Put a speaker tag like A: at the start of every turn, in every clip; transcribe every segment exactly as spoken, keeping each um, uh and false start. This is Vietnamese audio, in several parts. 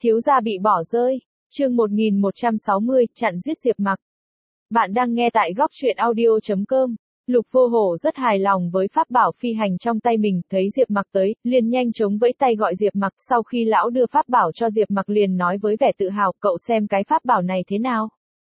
A: Thiếu gia bị bỏ rơi. Chương một nghìn một trăm sáu mươi, chặn giết Diệp Mặc. Bạn đang nghe tại góc truyện audio chấm com. Lục Vô Hổ rất hài lòng với pháp bảo phi hành trong tay mình, thấy Diệp Mặc tới, liền nhanh chóng vẫy tay gọi Diệp Mặc, sau khi lão đưa pháp bảo cho Diệp Mặc liền nói với vẻ tự hào, cậu xem cái pháp bảo này thế nào?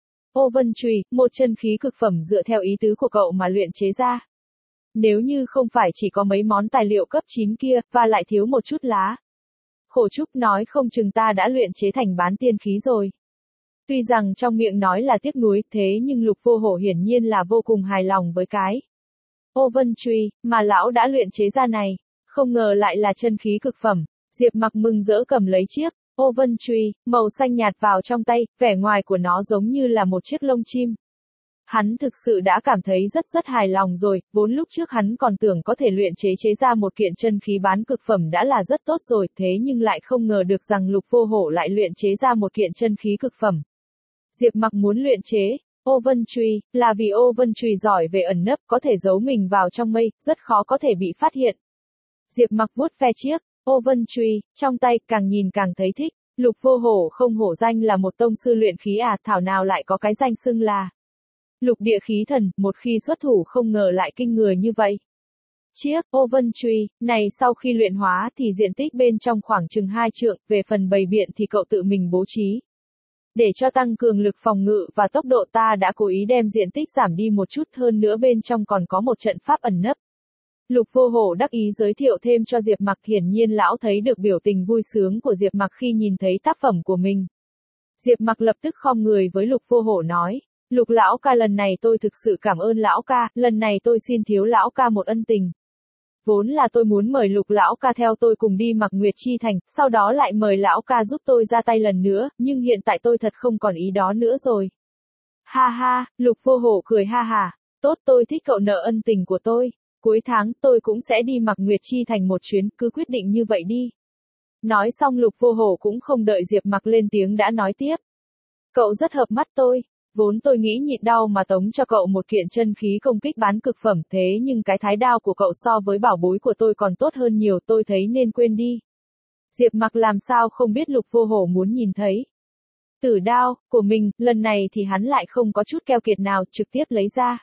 A: Ô Vân Chùy, một chân khí cực phẩm dựa theo ý tứ của cậu mà luyện chế ra. Nếu như không phải chỉ có mấy món tài liệu cấp chín kia, và lại thiếu một chút lá. Khổ Trúc nói không chừng ta đã luyện chế thành bán tiên khí rồi. Tuy rằng trong miệng nói là tiếc nuối, thế nhưng Lục Vô Hổ hiển nhiên là vô cùng hài lòng với cái Ô Vân Chùy mà lão đã luyện chế ra này, không ngờ lại là chân khí cực phẩm. Diệp Mặc mừng rỡ cầm lấy chiếc Ô Vân Chùy màu xanh nhạt vào trong tay, vẻ ngoài của nó giống như là một chiếc lông chim. Hắn thực sự đã cảm thấy rất rất hài lòng rồi, vốn lúc trước hắn còn tưởng có thể luyện chế chế ra một kiện chân khí bán cực phẩm đã là rất tốt rồi, thế nhưng lại không ngờ được rằng Lục Vô Hổ lại luyện chế ra một kiện chân khí cực phẩm. Diệp Mặc muốn luyện chế Ô Vân Chùy là vì Ô Vân Chùy giỏi về ẩn nấp, có thể giấu mình vào trong mây, rất khó có thể bị phát hiện. Diệp Mặc vuốt ve chiếc Ô Vân Chùy trong tay, càng nhìn càng thấy thích. Lục Vô Hổ không hổ danh là một tông sư luyện khí à, thảo nào lại có cái danh xưng là Lục Địa Khí Thần, một khi xuất thủ không ngờ lại kinh người như vậy. Chiếc Ô Vân Chùy này sau khi luyện hóa thì diện tích bên trong khoảng chừng hai trượng, về phần bày biện thì cậu tự mình bố trí. Để cho tăng cường lực phòng ngự và tốc độ ta đã cố ý đem diện tích giảm đi một chút, hơn nữa bên trong còn có một trận pháp ẩn nấp. Lục Vô Hổ đắc ý giới thiệu thêm cho Diệp Mặc, hiển nhiên lão thấy được biểu tình vui sướng của Diệp Mặc khi nhìn thấy tác phẩm của mình. Diệp Mặc lập tức khom người với Lục Vô Hổ nói, Lục lão ca, lần này tôi thực sự cảm ơn lão ca, lần này tôi xin thiếu lão ca một ân tình. Vốn là tôi muốn mời Lục lão ca theo tôi cùng đi Mặc Nguyệt Chi Thành, sau đó lại mời lão ca giúp tôi ra tay lần nữa, nhưng hiện tại tôi thật không còn ý đó nữa rồi. Ha ha, Lục Vô Hổ cười ha ha, tốt, tôi thích cậu nợ ân tình của tôi, cuối tháng tôi cũng sẽ đi Mặc Nguyệt Chi Thành một chuyến, cứ quyết định như vậy đi. Nói xong Lục Vô Hổ cũng không đợi Diệp Mặc lên tiếng đã nói tiếp. Cậu rất hợp mắt tôi. Vốn tôi nghĩ nhịn đau mà tống cho cậu một kiện chân khí công kích bán cực phẩm, thế nhưng cái thái đao của cậu so với bảo bối của tôi còn tốt hơn nhiều, tôi thấy nên quên đi. Diệp Mặc làm sao không biết Lục Vô Hổ muốn nhìn thấy tử đao của mình, lần này thì hắn lại không có chút keo kiệt nào, trực tiếp lấy ra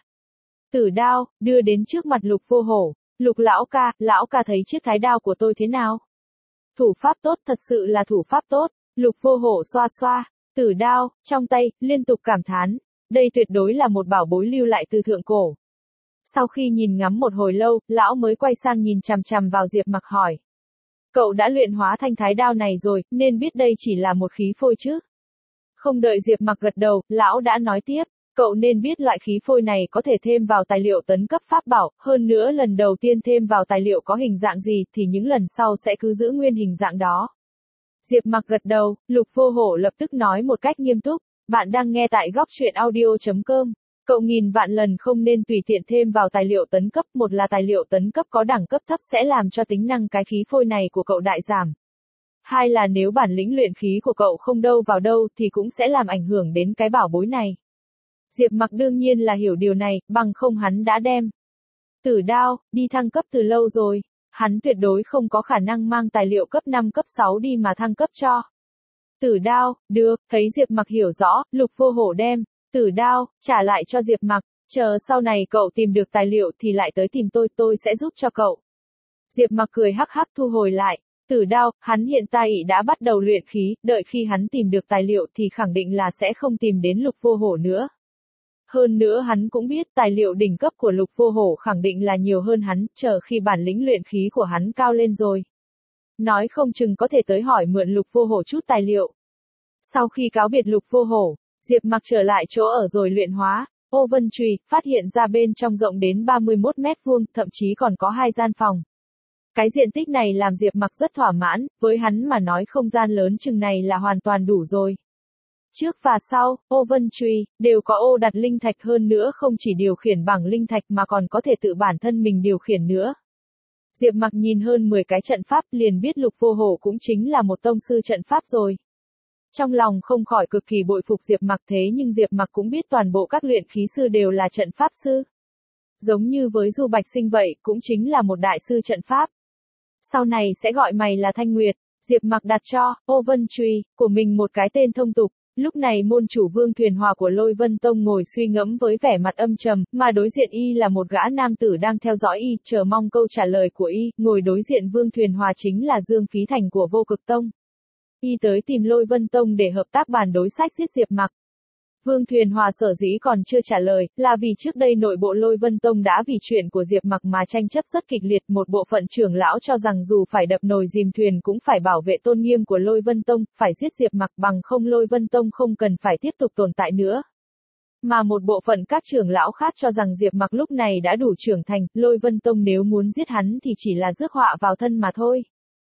A: tử đao, đưa đến trước mặt Lục Vô Hổ. Lục lão ca, lão ca thấy chiếc thái đao của tôi thế nào? Thủ pháp tốt, thật sự là thủ pháp tốt. Lục Vô Hổ xoa xoa tử đao trong tay, liên tục cảm thán, đây tuyệt đối là một bảo bối lưu lại từ thượng cổ. Sau khi nhìn ngắm một hồi lâu, lão mới quay sang nhìn chằm chằm vào Diệp Mặc hỏi. Cậu đã luyện hóa thanh thái đao này rồi, nên biết đây chỉ là một khí phôi chứ? Không đợi Diệp Mặc gật đầu, lão đã nói tiếp, cậu nên biết loại khí phôi này có thể thêm vào tài liệu tấn cấp pháp bảo, hơn nữa lần đầu tiên thêm vào tài liệu có hình dạng gì thì những lần sau sẽ cứ giữ nguyên hình dạng đó. Diệp Mặc gật đầu, Lục Vô Hổ lập tức nói một cách nghiêm túc, bạn đang nghe tại góc truyện audio chấm com. Cậu nghìn vạn lần không nên tùy tiện thêm vào tài liệu tấn cấp, một là tài liệu tấn cấp có đẳng cấp thấp sẽ làm cho tính năng cái khí phôi này của cậu đại giảm. Hai là nếu bản lĩnh luyện khí của cậu không đâu vào đâu thì cũng sẽ làm ảnh hưởng đến cái bảo bối này. Diệp Mặc đương nhiên là hiểu điều này, bằng không hắn đã đem tử đao đi thăng cấp từ lâu rồi. Hắn tuyệt đối không có khả năng mang tài liệu cấp năm cấp sáu đi mà thăng cấp cho tử đao. Được, thấy Diệp Mặc hiểu rõ, Lục Vô Hổ đem tử đao trả lại cho Diệp Mặc, chờ sau này cậu tìm được tài liệu thì lại tới tìm tôi, tôi sẽ giúp cho cậu. Diệp Mặc cười hắc hắc thu hồi lại tử đao, hắn hiện tại đã bắt đầu luyện khí, đợi khi hắn tìm được tài liệu thì khẳng định là sẽ không tìm đến Lục Vô Hổ nữa. Hơn nữa hắn cũng biết tài liệu đỉnh cấp của Lục Vô Hổ khẳng định là nhiều hơn hắn, chờ khi bản lĩnh luyện khí của hắn cao lên rồi. Nói không chừng có thể tới hỏi mượn Lục Vô Hổ chút tài liệu. Sau khi cáo biệt Lục Vô Hổ, Diệp Mặc trở lại chỗ ở rồi luyện hóa Ô Vân Chùy, phát hiện ra bên trong rộng đến ba mươi mốt mét vuông, thậm chí còn có hai gian phòng. Cái diện tích này làm Diệp Mặc rất thỏa mãn, với hắn mà nói không gian lớn chừng này là hoàn toàn đủ rồi. Trước và sau, Ô Vân Chùy đều có ô đặt linh thạch, hơn nữa không chỉ điều khiển bằng linh thạch mà còn có thể tự bản thân mình điều khiển nữa. Diệp Mặc nhìn hơn mười cái trận pháp liền biết Lục Vô Hổ cũng chính là một tông sư trận pháp rồi. Trong lòng không khỏi cực kỳ bội phục Diệp Mặc, thế nhưng Diệp Mặc cũng biết toàn bộ các luyện khí sư đều là trận pháp sư. Giống như với Du Bạch Sinh vậy, cũng chính là một đại sư trận pháp. Sau này sẽ gọi mày là Thanh Nguyệt. Diệp Mặc đặt cho Ô Vân Trùy của mình một cái tên thông tục. Lúc này môn chủ Vương Thuyền Hòa của Lôi Vân Tông ngồi suy ngẫm với vẻ mặt âm trầm, mà đối diện y là một gã nam tử đang theo dõi y, chờ mong câu trả lời của y. Ngồi đối diện Vương Thuyền Hòa chính là Dương Phí Thành của Vô Cực Tông. Y tới tìm Lôi Vân Tông để hợp tác bàn đối sách giết Diệp Mặc. Vương Thuyền Hòa sở dĩ còn chưa trả lời, là vì trước đây nội bộ Lôi Vân Tông đã vì chuyện của Diệp Mặc mà tranh chấp rất kịch liệt. Một bộ phận trưởng lão cho rằng dù phải đập nồi dìm thuyền cũng phải bảo vệ tôn nghiêm của Lôi Vân Tông, phải giết Diệp Mặc, bằng không Lôi Vân Tông không cần phải tiếp tục tồn tại nữa. Mà một bộ phận các trưởng lão khác cho rằng Diệp Mặc lúc này đã đủ trưởng thành, Lôi Vân Tông nếu muốn giết hắn thì chỉ là rước họa vào thân mà thôi.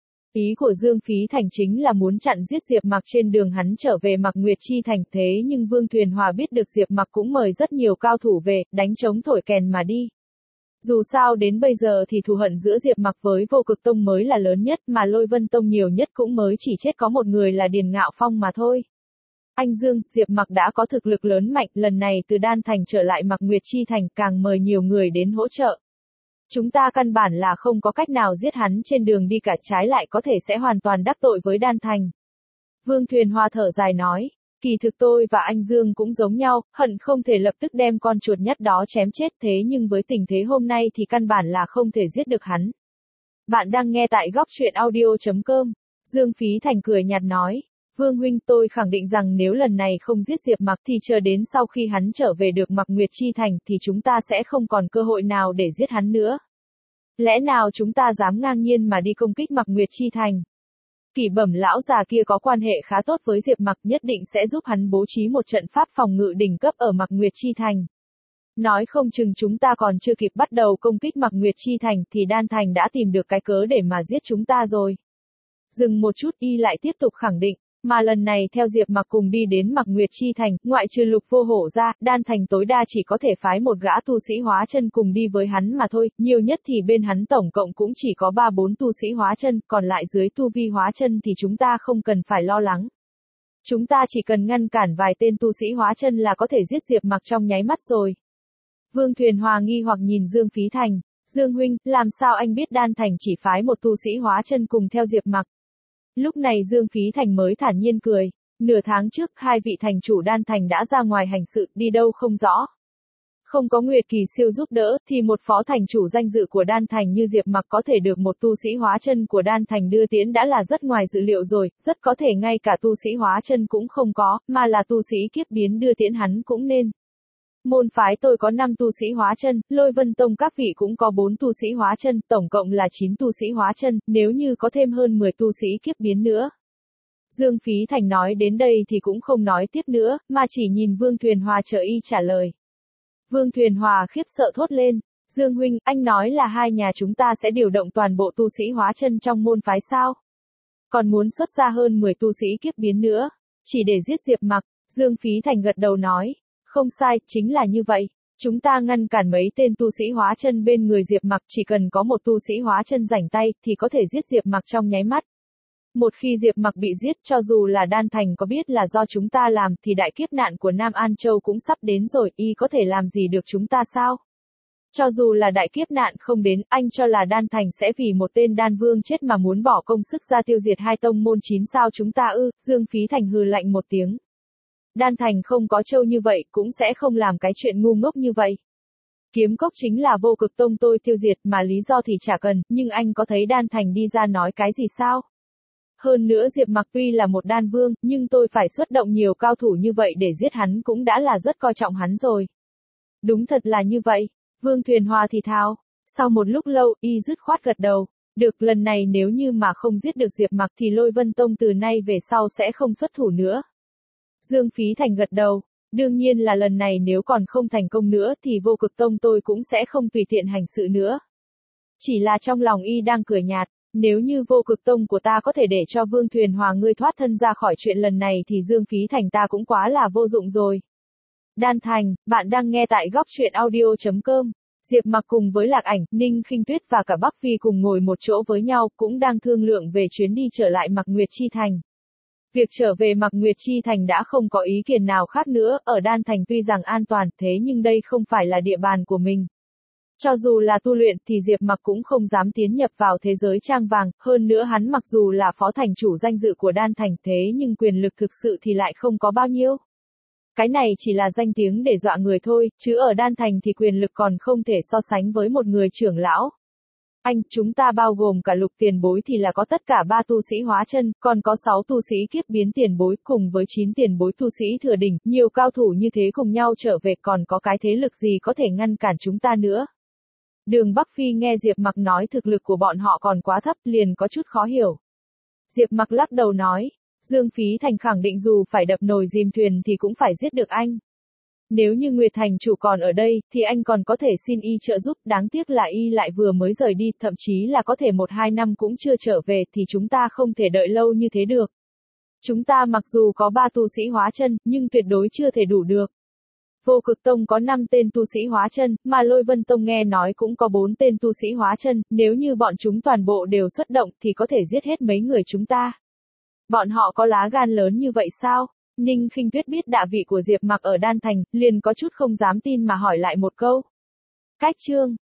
A: Ý của Dương Phí Thành chính là muốn chặn giết Diệp Mặc trên đường hắn trở về Mạc Nguyệt Chi Thành, thế nhưng Vương Thuyền Hòa biết được Diệp Mặc cũng mời rất nhiều cao thủ về, đánh trống thổi kèn mà đi. Dù sao đến bây giờ thì thù hận giữa Diệp Mặc với Vô Cực Tông mới là lớn nhất, mà Lôi Vân Tông nhiều nhất cũng mới chỉ chết có một người là Điền Ngạo Phong mà thôi. Anh Dương, Diệp Mặc đã có thực lực lớn mạnh, lần này từ Đan Thành trở lại Mạc Nguyệt Chi Thành, càng mời nhiều người đến hỗ trợ. Chúng ta căn bản là không có cách nào giết hắn trên đường đi cả, trái lại có thể sẽ hoàn toàn đắc tội với Đan Thành. Vương Thuyền Hòa thở dài nói, kỳ thực tôi và anh Dương cũng giống nhau, hận không thể lập tức đem con chuột nhắt đó chém chết, thế nhưng với tình thế hôm nay thì căn bản là không thể giết được hắn. Bạn đang nghe tại góc truyện audio chấm com. Dương Phí Thành cười nhạt nói, Vương huynh, tôi khẳng định rằng nếu lần này không giết Diệp Mặc thì chờ đến sau khi hắn trở về được Mạc Nguyệt Chi Thành thì chúng ta sẽ không còn cơ hội nào để giết hắn nữa. Lẽ nào chúng ta dám ngang nhiên mà đi công kích Mạc Nguyệt Chi Thành? Kỷ Bẩm lão già kia có quan hệ khá tốt với Diệp Mặc, nhất định sẽ giúp hắn bố trí một trận pháp phòng ngự đỉnh cấp ở Mạc Nguyệt Chi Thành. Nói không chừng chúng ta còn chưa kịp bắt đầu công kích Mạc Nguyệt Chi Thành thì Đan Thành đã tìm được cái cớ để mà giết chúng ta rồi. Dừng một chút, y lại tiếp tục khẳng định, mà lần này theo Diệp Mặc cùng đi đến Mạc Nguyệt Chi Thành, ngoại trừ Lục Vô Hổ ra, Đan Thành tối đa chỉ có thể phái một gã tu sĩ hóa chân cùng đi với hắn mà thôi, nhiều nhất thì bên hắn tổng cộng cũng chỉ có ba bốn tu sĩ hóa chân, còn lại dưới tu vi hóa chân thì chúng ta không cần phải lo lắng. Chúng ta chỉ cần ngăn cản vài tên tu sĩ hóa chân là có thể giết Diệp Mặc trong nháy mắt rồi. Vương Thuyền Hòa nghi hoặc nhìn Dương Phí Thành, Dương huynh, làm sao anh biết Đan Thành chỉ phái một tu sĩ hóa chân cùng theo Diệp Mặc? Lúc này Dương Phí Thành mới thản nhiên cười, nửa tháng trước hai vị thành chủ Đan Thành đã ra ngoài hành sự, đi đâu không rõ. Không có Nguyệt Kỳ Siêu giúp đỡ, thì một phó thành chủ danh dự của Đan Thành như Diệp Mặc có thể được một tu sĩ hóa chân của Đan Thành đưa tiễn đã là rất ngoài dự liệu rồi, rất có thể ngay cả tu sĩ hóa chân cũng không có, mà là tu sĩ kiếp biến đưa tiễn hắn cũng nên. Môn phái tôi có năm tu sĩ hóa chân, Lôi Vân Tông các vị cũng có bốn tu sĩ hóa chân, tổng cộng là chín tu sĩ hóa chân, nếu như có thêm hơn mười tu sĩ kiếp biến nữa. Dương Phí Thành nói đến đây thì cũng không nói tiếp nữa, mà chỉ nhìn Vương Thuyền Hòa chờ y trả lời. Vương Thuyền Hòa khiếp sợ thốt lên, Dương huynh, anh nói là hai nhà chúng ta sẽ điều động toàn bộ tu sĩ hóa chân trong môn phái sao? Còn muốn xuất ra hơn mười tu sĩ kiếp biến nữa, chỉ để giết Diệp Mặc. Dương Phí Thành gật đầu nói. Không sai, chính là như vậy. Chúng ta ngăn cản mấy tên tu sĩ hóa chân bên người Diệp Mặc, chỉ cần có một tu sĩ hóa chân rảnh tay thì có thể giết Diệp Mặc trong nháy mắt. Một khi Diệp Mặc bị giết, cho dù là Đan Thành có biết là do chúng ta làm thì đại kiếp nạn của Nam An Châu cũng sắp đến rồi, y có thể làm gì được chúng ta sao? Cho dù là đại kiếp nạn không đến, anh cho là Đan Thành sẽ vì một tên đan vương chết mà muốn bỏ công sức ra tiêu diệt hai tông môn chín sao chúng ta ư? Dương Phí Thành hừ lạnh một tiếng. Đan Thành không có trâu như vậy, cũng sẽ không làm cái chuyện ngu ngốc như vậy. Kiếm cốc chính là Vô Cực Tông tôi tiêu diệt, mà lý do thì chả cần, nhưng anh có thấy Đan Thành đi ra nói cái gì sao? Hơn nữa Diệp Mặc tuy là một đan vương, nhưng tôi phải xuất động nhiều cao thủ như vậy để giết hắn cũng đã là rất coi trọng hắn rồi. Đúng thật là như vậy. Vương Thuyền Hòa thì thào. Sau một lúc lâu, y dứt khoát gật đầu. Được, lần này nếu như mà không giết được Diệp Mặc thì Lôi Vân Tông từ nay về sau sẽ không xuất thủ nữa. Dương Phí Thành gật đầu. Đương nhiên là lần này nếu còn không thành công nữa thì Vô Cực Tông tôi cũng sẽ không tùy tiện hành sự nữa. Chỉ là trong lòng y đang cười nhạt. Nếu như Vô Cực Tông của ta có thể để cho Vương Thuyền Hòa ngươi thoát thân ra khỏi chuyện lần này thì Dương Phí Thành ta cũng quá là vô dụng rồi. Đan Thành, bạn đang nghe tại góc truyện audio chấm com. Diệp Mặc cùng với Lạc Ảnh, Ninh Khinh Tuyết và cả Bắc Phi cùng ngồi một chỗ với nhau, cũng đang thương lượng về chuyến đi trở lại Mạc Nguyệt Chi Thành. Việc trở về Mạc Nguyệt Chi Thành đã không có ý kiến nào khác nữa, ở Đan Thành tuy rằng an toàn, thế nhưng đây không phải là địa bàn của mình. Cho dù là tu luyện thì Diệp Mặc cũng không dám tiến nhập vào thế giới trang vàng, hơn nữa hắn mặc dù là phó thành chủ danh dự của đan thành thế nhưng quyền lực thực sự thì lại không có bao nhiêu. Cái này chỉ là danh tiếng để dọa người thôi, chứ ở đan thành thì quyền lực còn không thể so sánh với một người trưởng lão. Anh, chúng ta bao gồm cả Lục tiền bối thì là có tất cả ba tu sĩ hóa chân, còn có sáu tu sĩ kiếp biến tiền bối cùng với chín tiền bối tu sĩ thừa đỉnh, nhiều cao thủ như thế cùng nhau trở về còn có cái thế lực gì có thể ngăn cản chúng ta nữa. Đường Bắc Phi nghe Diệp Mặc nói thực lực của bọn họ còn quá thấp liền có chút khó hiểu. Diệp Mặc lắc đầu nói, Dương Phí Thành khẳng định dù phải đập nồi dìm thuyền thì cũng phải giết được anh. Nếu như Nguyệt Thành chủ còn ở đây, thì anh còn có thể xin y trợ giúp, đáng tiếc là y lại vừa mới rời đi, thậm chí là có thể một hai năm cũng chưa trở về thì chúng ta không thể đợi lâu như thế được. Chúng ta mặc dù có ba tu sĩ hóa chân, nhưng tuyệt đối chưa thể đủ được. Vô Cực Tông có năm tên tu sĩ hóa chân, mà Lôi Vân Tông nghe nói cũng có bốn tên tu sĩ hóa chân, nếu như bọn chúng toàn bộ đều xuất động thì có thể giết hết mấy người chúng ta. Bọn họ có lá gan lớn như vậy sao? Ninh Khinh Tuyết biết đạ vị của Diệp Mặc ở Đan Thành, liền có chút không dám tin mà hỏi lại một câu. Cách chương